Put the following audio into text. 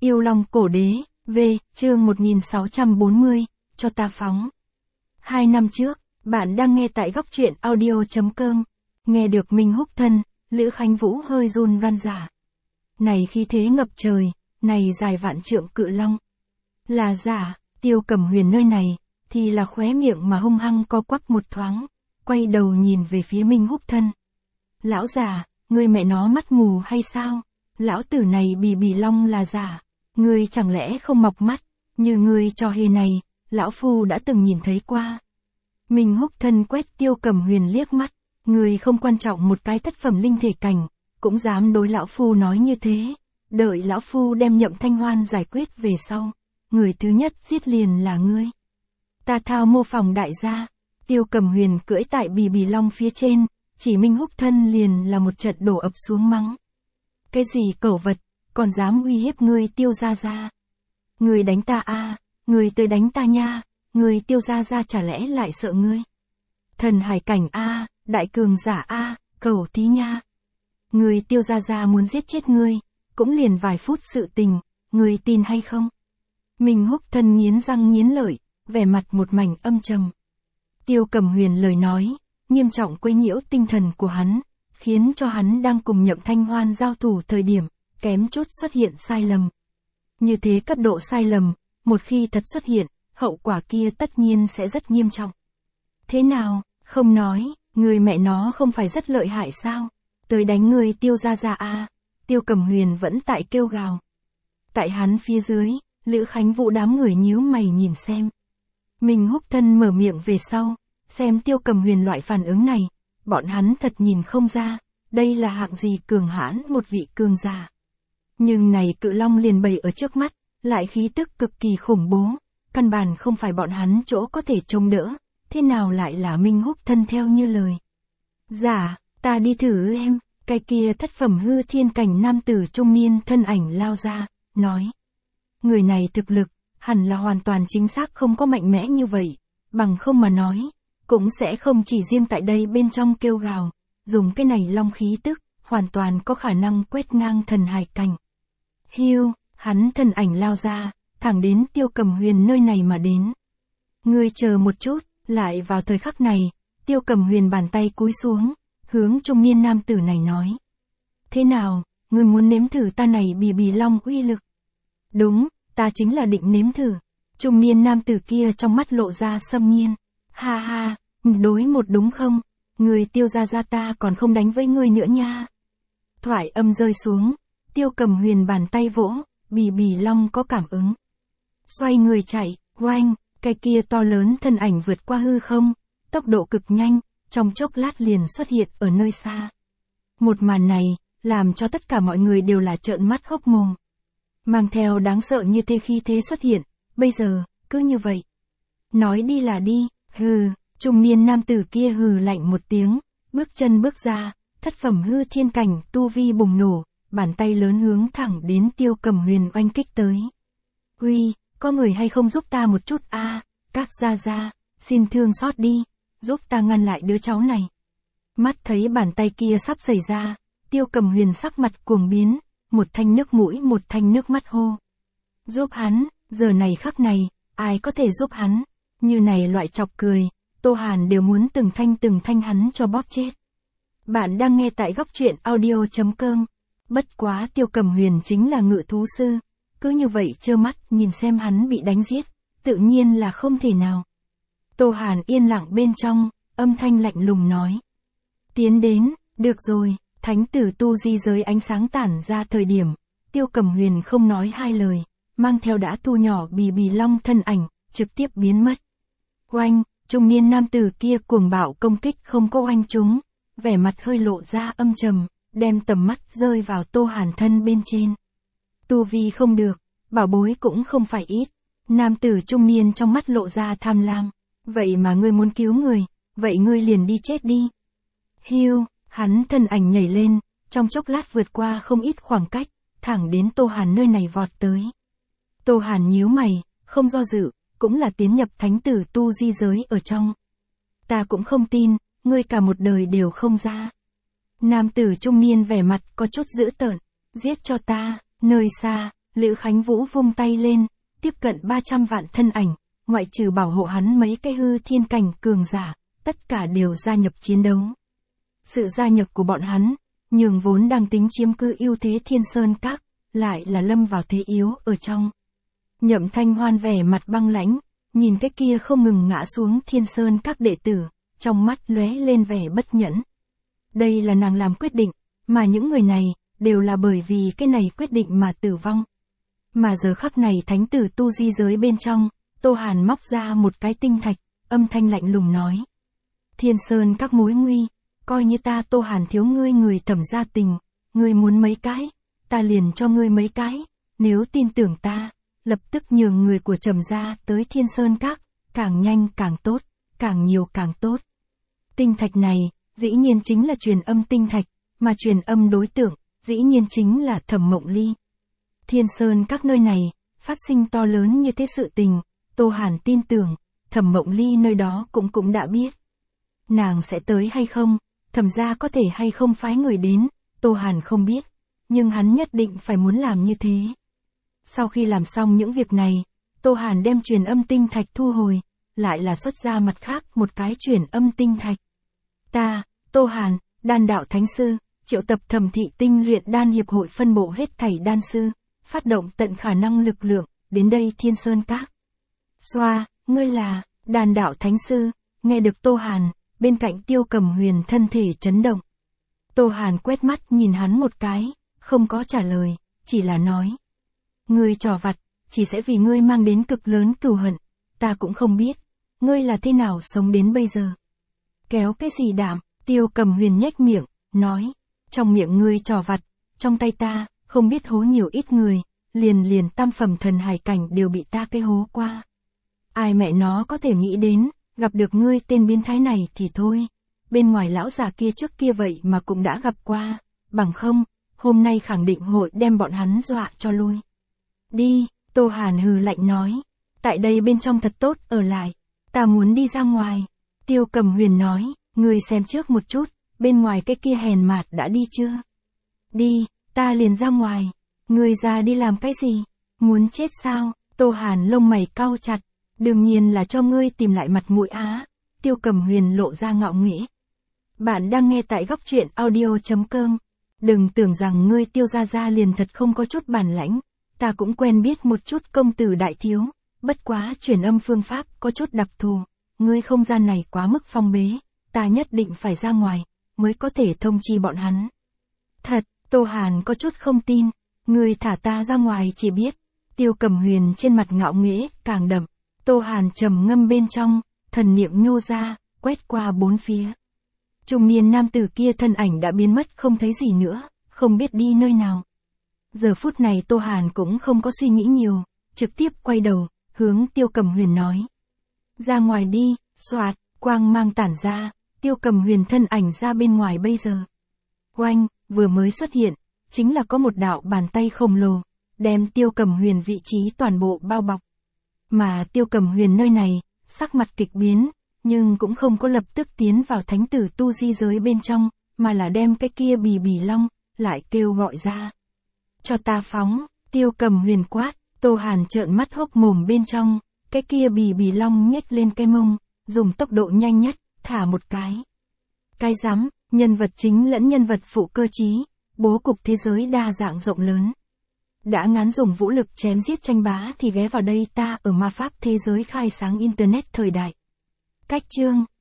Yêu Long Cổ Đế, V, chương 1640, cho ta phóng. 2 năm trước, bạn đang nghe tại góc truyện audio.com. Nghe được Minh Húc thân, Lữ Khánh Vũ hơi run run rả. Này khí thế ngập trời, này dài vạn trượng cự long. Là giả, Tiêu Cẩm Huyền nơi này, thì là khóe miệng mà hung hăng co quắp một thoáng, quay đầu nhìn về phía Minh Húc thân. Lão già, ngươi mẹ nó mắt mù hay sao? Lão tử này bì long là giả. Ngươi chẳng lẽ không mọc mắt, như ngươi trò hề này, lão phu đã từng nhìn thấy qua. Minh Húc thân quét Tiêu Cẩm Huyền liếc mắt, ngươi không quan trọng một cái thất phẩm linh thể cảnh, cũng dám đối lão phu nói như thế. Đợi lão phu đem Nhậm Thanh Hoan giải quyết về sau, người thứ nhất giết liền là ngươi. Ta thao mô phỏng đại gia. Tiêu Cẩm Huyền cưỡi tại bì long phía trên, chỉ Minh Húc thân liền là một trận đổ ập xuống mắng. Cái gì cẩu vật, còn dám uy hiếp ngươi Tiêu gia gia? Ngươi đánh ta a, ngươi tới đánh ta nha, ngươi Tiêu gia gia chả lẽ lại sợ ngươi? Thần hải cảnh a, đại cường giả a, cẩu tí nha. Ngươi Tiêu gia gia muốn giết chết ngươi, cũng liền vài phút sự tình, ngươi tin hay không? Minh Húc thân nghiến răng nghiến lợi, vẻ mặt một mảnh âm trầm. Tiêu Cẩm Huyền lời nói, nghiêm trọng quấy nhiễu tinh thần của hắn, khiến cho hắn đang cùng Nhậm Thanh Hoan giao thủ thời điểm, kém chút xuất hiện sai lầm. Như thế cấp độ sai lầm, một khi thật xuất hiện, hậu quả kia tất nhiên sẽ rất nghiêm trọng. Thế nào, không nói, người mẹ nó không phải rất lợi hại sao? Tới đánh người Tiêu gia gia a. Tiêu Cẩm Huyền vẫn tại kêu gào. Tại hắn phía dưới, Lữ Khánh Vũ đám người nhíu mày nhìn xem. Minh Húc thân mở miệng về sau, xem Tiêu Cẩm Huyền loại phản ứng này, bọn hắn thật nhìn không ra, đây là hạng gì cường hãn một vị cường giả. Nhưng này cự long liền bày ở trước mắt, lại khí tức cực kỳ khủng bố, căn bản không phải bọn hắn chỗ có thể chống đỡ, thế nào lại là Minh Húc thân theo như lời. Dạ, ta đi thử em, cái kia thất phẩm hư thiên cảnh nam tử trung niên thân ảnh lao ra, nói. Người này thực lực, hẳn là hoàn toàn chính xác không có mạnh mẽ như vậy, bằng không mà nói, cũng sẽ không chỉ riêng tại đây bên trong kêu gào, dùng cái này long khí tức, hoàn toàn có khả năng quét ngang thần hải cảnh. Hiu, hắn thân ảnh lao ra, thẳng đến Tiêu Cẩm Huyền nơi này mà đến. Ngươi chờ một chút, lại vào thời khắc này, Tiêu Cẩm Huyền bàn tay cúi xuống, hướng trung niên nam tử này nói. Thế nào, ngươi muốn nếm thử ta này bì long uy lực? Đúng, ta chính là định nếm thử. Trung niên nam tử kia trong mắt lộ ra xâm nhiên. Ha ha, đối một đúng không? Người Tiêu gia gia ta còn không đánh với ngươi nữa nha. Thoại âm rơi xuống, Tiêu Cẩm Huyền bàn tay vỗ, bì long có cảm ứng. Xoay người chạy, oanh, cái kia to lớn thân ảnh vượt qua hư không, tốc độ cực nhanh, trong chốc lát liền xuất hiện ở nơi xa. Một màn này, làm cho tất cả mọi người đều là trợn mắt hốc mồm. Mang theo đáng sợ như thế khi thế xuất hiện, bây giờ, cứ như vậy. Nói đi là đi, hừ, trung niên nam tử kia hừ lạnh một tiếng, bước chân bước ra, thất phẩm hư thiên cảnh tu vi bùng nổ, bàn tay lớn hướng thẳng đến Tiêu Cẩm Huyền oanh kích tới. Uy, có người hay không giúp ta một chút a, các gia gia, xin thương xót đi, giúp ta ngăn lại đứa cháu này. Mắt thấy bàn tay kia sắp xảy ra, Tiêu Cẩm Huyền sắc mặt cuồng biến, một thanh nước mũi một thanh nước mắt hô. Giúp hắn, giờ này khắc này, ai có thể giúp hắn, như này loại chọc cười, Tô Hàn đều muốn từng thanh hắn cho bóp chết. Bạn đang nghe tại góc truyện audio.com. Bất quá Tiêu Cẩm Huyền chính là ngự thú sư, cứ như vậy trơ mắt nhìn xem hắn bị đánh giết, tự nhiên là không thể nào. Tô Hàn yên lặng bên trong, âm thanh lạnh lùng nói. Tiến đến, được rồi, thánh tử tu di giới ánh sáng tản ra thời điểm, Tiêu Cẩm Huyền không nói hai lời, mang theo đã thu nhỏ bì long thân ảnh, trực tiếp biến mất. Oanh, trung niên nam tử kia cuồng bạo công kích không có oanh chúng, vẻ mặt hơi lộ ra âm trầm, đem tầm mắt rơi vào Tô Hàn thân bên trên. Tu vi không được, bảo bối cũng không phải ít. Nam tử trung niên trong mắt lộ ra tham lam. Vậy mà ngươi muốn cứu người, vậy ngươi liền đi chết đi. Hiu, hắn thân ảnh nhảy lên, trong chốc lát vượt qua không ít khoảng cách, thẳng đến Tô Hàn nơi này vọt tới. Tô Hàn nhíu mày, không do dự, cũng là tiến nhập thánh tử tu di giới ở trong. Ta cũng không tin, ngươi cả một đời đều không ra. Nam tử trung niên vẻ mặt có chút dữ tợn, giết cho ta, nơi xa, Lữ Khánh Vũ vung tay lên, tiếp cận 300 vạn thân ảnh, ngoại trừ bảo hộ hắn mấy cái hư thiên cảnh cường giả, tất cả đều gia nhập chiến đấu. Sự gia nhập của bọn hắn, nhường vốn đang tính chiếm cứ ưu thế Thiên Sơn Các, lại là lâm vào thế yếu ở trong. Nhậm Thanh Hoan vẻ mặt băng lãnh, nhìn cái kia không ngừng ngã xuống Thiên Sơn Các đệ tử, trong mắt lóe lên vẻ bất nhẫn. Đây là nàng làm quyết định, mà những người này, đều là bởi vì cái này quyết định mà tử vong. Mà giờ khắc này thánh tử tu di giới bên trong, Tô Hàn móc ra một cái tinh thạch, âm thanh lạnh lùng nói. Thiên Sơn Các mối nguy, coi như ta Tô Hàn thiếu ngươi người Thẩm gia tình, ngươi muốn mấy cái, ta liền cho ngươi mấy cái, nếu tin tưởng ta, lập tức nhường người của Trầm gia tới Thiên Sơn Các, càng nhanh càng tốt, càng nhiều càng tốt. Tinh thạch này, dĩ nhiên chính là truyền âm tinh thạch, mà truyền âm đối tượng, dĩ nhiên chính là Thẩm Mộng Ly. Thiên Sơn Các nơi này, phát sinh to lớn như thế sự tình, Tô Hàn tin tưởng, Thẩm Mộng Ly nơi đó cũng đã biết. Nàng sẽ tới hay không, Thẩm gia có thể hay không phái người đến, Tô Hàn không biết, nhưng hắn nhất định phải muốn làm như thế. Sau khi làm xong những việc này, Tô Hàn đem truyền âm tinh thạch thu hồi, lại là xuất ra mặt khác một cái truyền âm tinh thạch. Ta, Tô Hàn, Đan đạo thánh sư, triệu tập Thẩm thị tinh luyện đan hiệp hội phân bộ hết thảy đan sư, phát động tận khả năng lực lượng, đến đây Thiên Sơn Các. Xoa, ngươi là, Đan đạo thánh sư, nghe được Tô Hàn, bên cạnh Tiêu Cầm Huyền thân thể chấn động. Tô Hàn quét mắt nhìn hắn một cái, không có trả lời, chỉ là nói. Ngươi trò vặt, chỉ sẽ vì ngươi mang đến cực lớn cừu hận, ta cũng không biết, ngươi là thế nào sống đến bây giờ. Kéo cái gì đảm, Tiêu Cầm Huyền nhếch miệng, nói, trong miệng ngươi trò vặt, trong tay ta, không biết hố nhiều ít người, liền tam phẩm thần hải cảnh đều bị ta cái hố qua. Ai mẹ nó có thể nghĩ đến, gặp được ngươi tên biến thái này thì thôi, bên ngoài lão già kia trước kia vậy mà cũng đã gặp qua, bằng không, hôm nay khẳng định hội đem bọn hắn dọa cho lui. Đi, Tô Hàn hừ lạnh nói, tại đây bên trong thật tốt ở lại, ta muốn đi ra ngoài. Tiêu Cầm Huyền nói, ngươi xem trước một chút, bên ngoài cái kia hèn mạt đã đi chưa? Đi, ta liền ra ngoài, ngươi ra đi làm cái gì? Muốn chết sao? Tô Hàn lông mày cau chặt, đương nhiên là cho ngươi tìm lại mặt mũi á. Tiêu Cầm Huyền lộ ra ngạo nghễ. Bạn đang nghe tại góc truyện audio.com. Đừng tưởng rằng ngươi Tiêu gia liền thật không có chút bản lãnh, ta cũng quen biết một chút công tử đại thiếu, bất quá truyền âm phương pháp có chút đặc thù, ngươi không gian này quá mức phong bế, ta nhất định phải ra ngoài, mới có thể thông chi bọn hắn. Thật, Tô Hàn có chút không tin, ngươi thả ta ra ngoài chỉ biết. Tiêu Cầm Huyền trên mặt ngạo nghễ càng đậm, Tô Hàn trầm ngâm bên trong, thần niệm nhô ra, quét qua bốn phía. Trung niên nam tử kia thân ảnh đã biến mất không thấy gì nữa, không biết đi nơi nào. Giờ phút này Tô Hàn cũng không có suy nghĩ nhiều, trực tiếp quay đầu, hướng Tiêu Cầm Huyền nói. Ra ngoài đi, xoạt, quang mang tản ra, Tiêu Cầm Huyền thân ảnh ra bên ngoài bây giờ. Oanh, vừa mới xuất hiện, chính là có một đạo bàn tay khổng lồ, đem Tiêu Cầm Huyền vị trí toàn bộ bao bọc. Mà Tiêu Cầm Huyền nơi này, sắc mặt kịch biến, nhưng cũng không có lập tức tiến vào thánh tử tu di giới bên trong, mà là đem cái kia bì bì long, lại kêu gọi ra. Cho ta phóng, Tiêu Cầm Huyền quát, Tô Hàn trợn mắt hốc mồm bên trong, cái kia bì bì long nhếch lên cái mông, dùng tốc độ nhanh nhất, thả một cái. Cái rắm, nhân vật chính lẫn nhân vật phụ cơ trí, bố cục thế giới đa dạng rộng lớn. Đã ngán dùng vũ lực chém giết tranh bá thì ghé vào đây ta ở ma pháp thế giới khai sáng internet thời đại. Cách chương